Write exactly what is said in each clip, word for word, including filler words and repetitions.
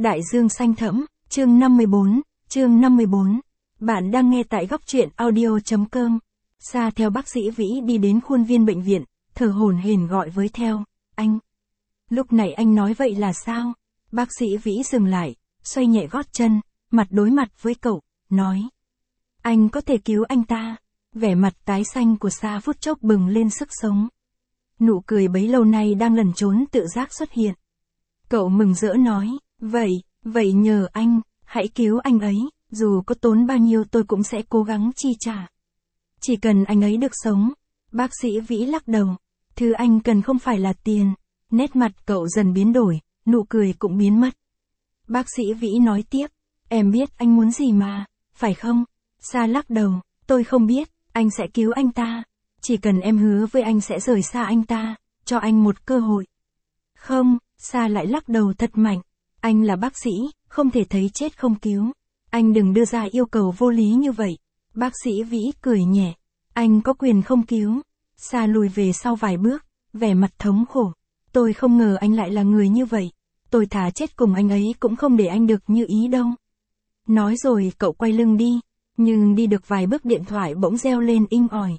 Đại dương xanh thẫm, chương năm mươi bốn, chương năm mươi bốn. Bạn đang nghe tại góc truyện audio chấm com. Sa theo bác sĩ Vĩ đi đến khuôn viên bệnh viện, thở hổn hển gọi với theo, anh. Lúc này anh nói vậy là sao? Bác sĩ Vĩ dừng lại, xoay nhẹ gót chân, mặt đối mặt với cậu, nói. Anh có thể cứu anh ta. Vẻ mặt tái xanh của Sa phút chốc bừng lên sức sống. Nụ cười bấy lâu nay đang lẩn trốn tự giác xuất hiện. Cậu mừng rỡ nói, vậy, vậy nhờ anh, hãy cứu anh ấy, dù có tốn bao nhiêu tôi cũng sẽ cố gắng chi trả. Chỉ cần anh ấy được sống. Bác sĩ Vĩ lắc đầu, thứ anh cần không phải là tiền. Nét mặt cậu dần biến đổi, nụ cười cũng biến mất. Bác sĩ Vĩ nói tiếp, em biết anh muốn gì mà, phải không? Sa lắc đầu, tôi không biết, anh sẽ cứu anh ta. Chỉ cần em hứa với anh sẽ rời xa anh ta, cho anh một cơ hội. Không, Sa lại lắc đầu thật mạnh. Anh là bác sĩ, không thể thấy chết không cứu. Anh đừng đưa ra yêu cầu vô lý như vậy. Bác sĩ Vĩ cười nhẹ. Anh có quyền không cứu. Sa lùi về sau vài bước, vẻ mặt thống khổ. Tôi không ngờ anh lại là người như vậy. Tôi thà chết cùng anh ấy cũng không để anh được như ý đâu. Nói rồi cậu quay lưng đi. Nhưng đi được vài bước điện thoại bỗng reo lên inh ỏi.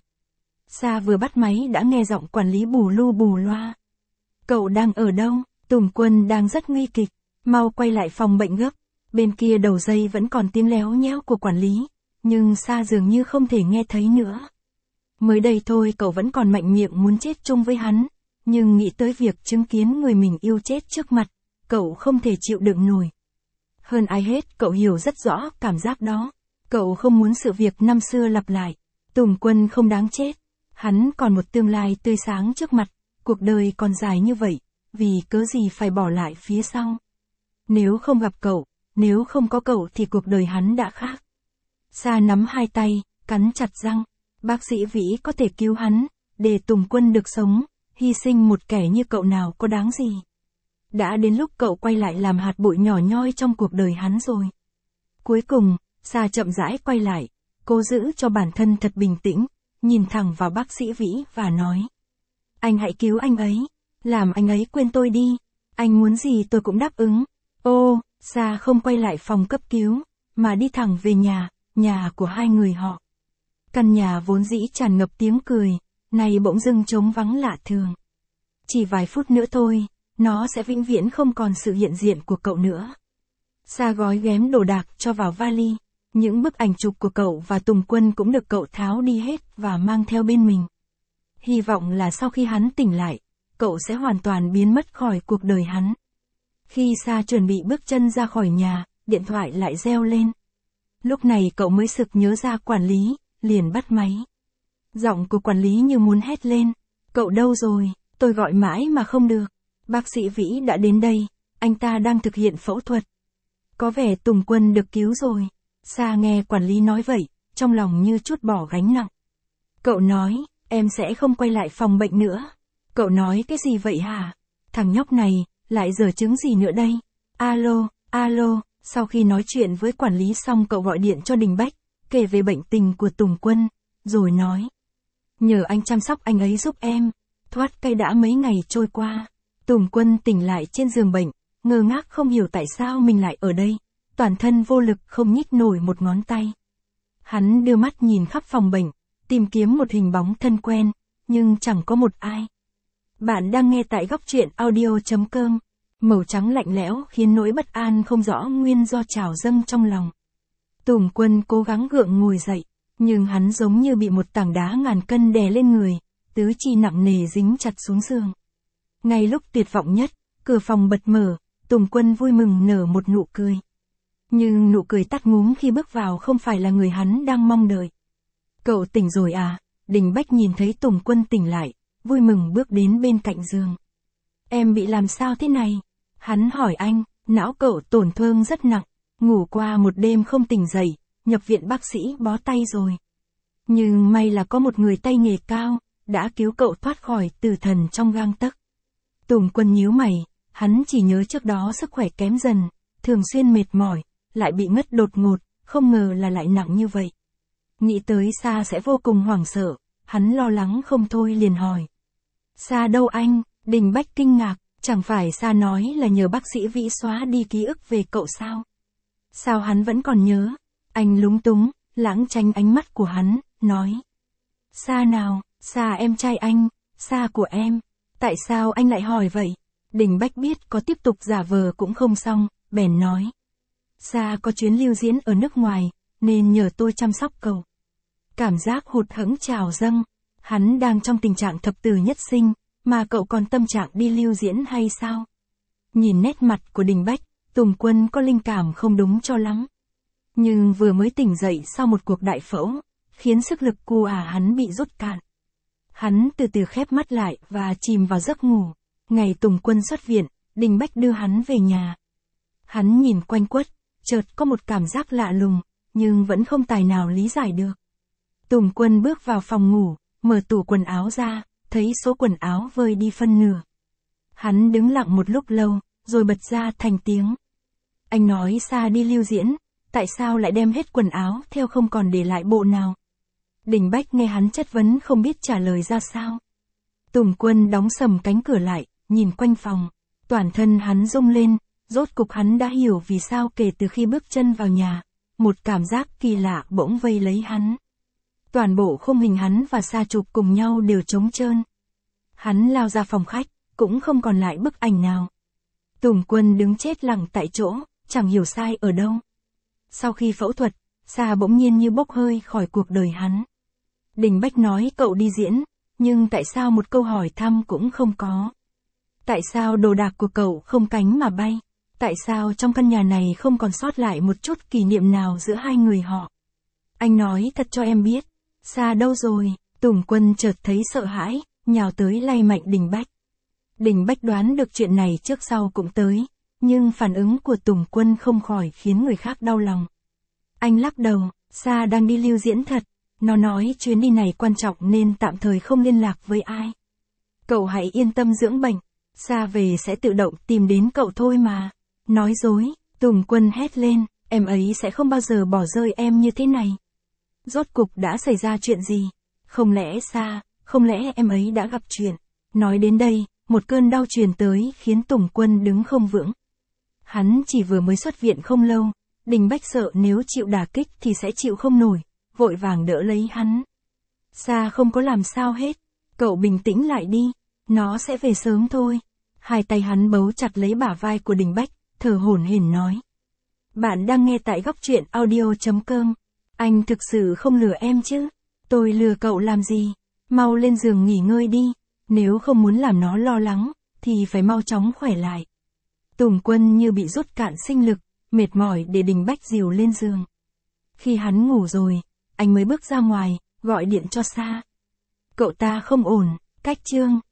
Sa vừa bắt máy đã nghe giọng quản lý bù lu bù loa. Cậu đang ở đâu? Tùng Quân đang rất nguy kịch. Mau quay lại phòng bệnh gấp. Bên kia đầu dây vẫn còn tiếng léo nhéo của quản lý. Nhưng Sa dường như không thể nghe thấy nữa. Mới đây thôi cậu vẫn còn mạnh miệng muốn chết chung với hắn. Nhưng nghĩ tới việc chứng kiến người mình yêu chết trước mặt, cậu không thể chịu đựng nổi. Hơn ai hết cậu hiểu rất rõ cảm giác đó. Cậu không muốn sự việc năm xưa lặp lại. Tùng Quân không đáng chết. Hắn còn một tương lai tươi sáng trước mặt. Cuộc đời còn dài như vậy. Vì cớ gì phải bỏ lại phía sau. Nếu không gặp cậu, nếu không có cậu thì cuộc đời hắn đã khác. Sa nắm hai tay, cắn chặt răng. Bác sĩ Vĩ có thể cứu hắn, để Tùng Quân được sống, hy sinh một kẻ như cậu nào có đáng gì. Đã đến lúc cậu quay lại làm hạt bụi nhỏ nhoi trong cuộc đời hắn rồi. Cuối cùng, Sa chậm rãi quay lại, cố giữ cho bản thân thật bình tĩnh, nhìn thẳng vào bác sĩ Vĩ và nói. Anh hãy cứu anh ấy, làm anh ấy quên tôi đi, anh muốn gì tôi cũng đáp ứng. Ô, Sa không quay lại phòng cấp cứu, mà đi thẳng về nhà, nhà của hai người họ. Căn nhà vốn dĩ tràn ngập tiếng cười, nay bỗng dưng trống vắng lạ thường. Chỉ vài phút nữa thôi, nó sẽ vĩnh viễn không còn sự hiện diện của cậu nữa. Sa gói ghém đồ đạc cho vào vali, những bức ảnh chụp của cậu và Tùng Quân cũng được cậu tháo đi hết và mang theo bên mình. Hy vọng là sau khi hắn tỉnh lại, cậu sẽ hoàn toàn biến mất khỏi cuộc đời hắn. Khi Sa chuẩn bị bước chân ra khỏi nhà, điện thoại lại reo lên. Lúc này cậu mới sực nhớ ra quản lý, liền bắt máy. Giọng của quản lý như muốn hét lên. Cậu đâu rồi, tôi gọi mãi mà không được. Bác sĩ Vĩ đã đến đây, anh ta đang thực hiện phẫu thuật. Có vẻ Tùng Quân được cứu rồi. Sa nghe quản lý nói vậy, trong lòng như trút bỏ gánh nặng. Cậu nói, em sẽ không quay lại phòng bệnh nữa. Cậu nói cái gì vậy hả? Thằng nhóc này, lại giở chứng gì nữa đây? Alo, alo, sau khi nói chuyện với quản lý xong cậu gọi điện cho Đình Bách, kể về bệnh tình của Tùng Quân, rồi nói. Nhờ anh chăm sóc anh ấy giúp em. Thoát cây đã mấy ngày trôi qua. Tùng Quân tỉnh lại trên giường bệnh, ngơ ngác không hiểu tại sao mình lại ở đây. Toàn thân vô lực không nhích nổi một ngón tay. Hắn đưa mắt nhìn khắp phòng bệnh, tìm kiếm một hình bóng thân quen, nhưng chẳng có một ai. Bạn đang nghe tại góc truyện audio chấm com. Màu trắng lạnh lẽo khiến nỗi bất an không rõ nguyên do trào dâng trong lòng. Tùng Quân cố gắng gượng ngồi dậy, nhưng hắn giống như bị một tảng đá ngàn cân đè lên người, tứ chi nặng nề dính chặt xuống giường. Ngay lúc tuyệt vọng nhất, cửa phòng bật mở, Tùng Quân vui mừng nở một nụ cười. Nhưng nụ cười tắt ngúm khi bước vào không phải là người hắn đang mong đợi. Cậu tỉnh rồi à? Đình Bách nhìn thấy Tùng Quân tỉnh lại, vui mừng bước đến bên cạnh giường. Em bị làm sao thế này? Hắn hỏi anh, não cậu tổn thương rất nặng, ngủ qua một đêm không tỉnh dậy, nhập viện bác sĩ bó tay rồi. Nhưng may là có một người tay nghề cao, đã cứu cậu thoát khỏi tử thần trong gang tấc. Tùng Quân nhíu mày, hắn chỉ nhớ trước đó sức khỏe kém dần, thường xuyên mệt mỏi, lại bị ngất đột ngột, không ngờ là lại nặng như vậy. Nghĩ tới Sa sẽ vô cùng hoảng sợ, hắn lo lắng không thôi liền hỏi. Sa đâu anh? Đình Bách kinh ngạc, Chẳng phải Sa nói là nhờ bác sĩ Vĩ xóa đi ký ức về cậu sao? Sao hắn vẫn còn nhớ? Anh lúng túng, lãng tránh ánh mắt của hắn, nói. Sa nào, Sa em trai anh, Sa của em. Tại sao anh lại hỏi vậy? Đình Bách biết có tiếp tục giả vờ cũng không xong, bèn nói. Sa có chuyến lưu diễn ở nước ngoài, nên nhờ tôi chăm sóc cậu. Cảm giác hụt hẫng trào dâng, hắn đang trong tình trạng thập tử nhất sinh, mà cậu còn tâm trạng đi lưu diễn hay sao? Nhìn nét mặt của Đình Bách, Tùng Quân có linh cảm không đúng cho lắm. Nhưng vừa mới tỉnh dậy sau một cuộc đại phẫu, khiến sức lực của ả hắn bị rút cạn. Hắn từ từ khép mắt lại và chìm vào giấc ngủ. Ngày Tùng Quân xuất viện, Đình Bách đưa hắn về nhà. Hắn nhìn quanh quất, chợt có một cảm giác lạ lùng, nhưng vẫn không tài nào lý giải được. Tùng Quân bước vào phòng ngủ, mở tủ quần áo ra, thấy số quần áo vơi đi phân nửa. Hắn đứng lặng một lúc lâu, rồi bật ra thành tiếng. Anh nói Sa đi lưu diễn, tại sao lại đem hết quần áo theo không còn để lại bộ nào? Đình Bách nghe hắn chất vấn không biết trả lời ra sao. Tùng Quân đóng sầm cánh cửa lại, nhìn quanh phòng. Toàn thân hắn rung lên, rốt cục hắn đã hiểu vì sao kể từ khi bước chân vào nhà, một cảm giác kỳ lạ bỗng vây lấy hắn. Toàn bộ khung hình hắn và Sa chụp cùng nhau đều trống trơn. Hắn lao ra phòng khách, cũng không còn lại bức ảnh nào. Tùng Quân đứng chết lặng tại chỗ, chẳng hiểu sai ở đâu. Sau khi phẫu thuật, Sa bỗng nhiên như bốc hơi khỏi cuộc đời hắn. Đình Bách nói cậu đi diễn, nhưng tại sao một câu hỏi thăm cũng không có? Tại sao đồ đạc của cậu không cánh mà bay? Tại sao trong căn nhà này không còn sót lại một chút kỷ niệm nào giữa hai người họ? Anh nói thật cho em biết, Sa đâu rồi? Tùng Quân chợt thấy sợ hãi, nhào tới lay mạnh Đình Bách. Đình Bách đoán được chuyện này trước sau cũng tới, nhưng phản ứng của Tùng Quân không khỏi khiến người khác đau lòng. Anh lắc đầu, Sa đang đi lưu diễn thật, nó nói chuyến đi này quan trọng nên tạm thời không liên lạc với ai. Cậu hãy yên tâm dưỡng bệnh, Sa về sẽ tự động tìm đến cậu thôi mà. Nói dối, Tùng Quân hét lên, em ấy sẽ không bao giờ bỏ rơi em như thế này. Rốt cục đã xảy ra chuyện gì? Không lẽ Sa, không lẽ em ấy đã gặp chuyện? Nói đến đây, một cơn đau truyền tới khiến Tùng Quân đứng không vững. Hắn chỉ vừa mới xuất viện không lâu, Đình Bách sợ nếu chịu đả kích thì sẽ chịu không nổi, vội vàng đỡ lấy hắn. Sa không có làm sao hết, cậu bình tĩnh lại đi, nó sẽ về sớm thôi. Hai tay hắn bấu chặt lấy bả vai của Đình Bách, thở hổn hển nói. Bạn đang nghe tại góc truyện audio chấm com. Anh thực sự không lừa em chứ? Tôi lừa cậu làm gì? Mau lên giường nghỉ ngơi đi, nếu không muốn làm nó lo lắng, thì phải mau chóng khỏe lại. Tùng Quân như bị rút cạn sinh lực, mệt mỏi để Đình Bách dìu lên giường. Khi hắn ngủ rồi, anh mới bước ra ngoài, gọi điện cho Sa. Cậu ta không ổn, cách chương.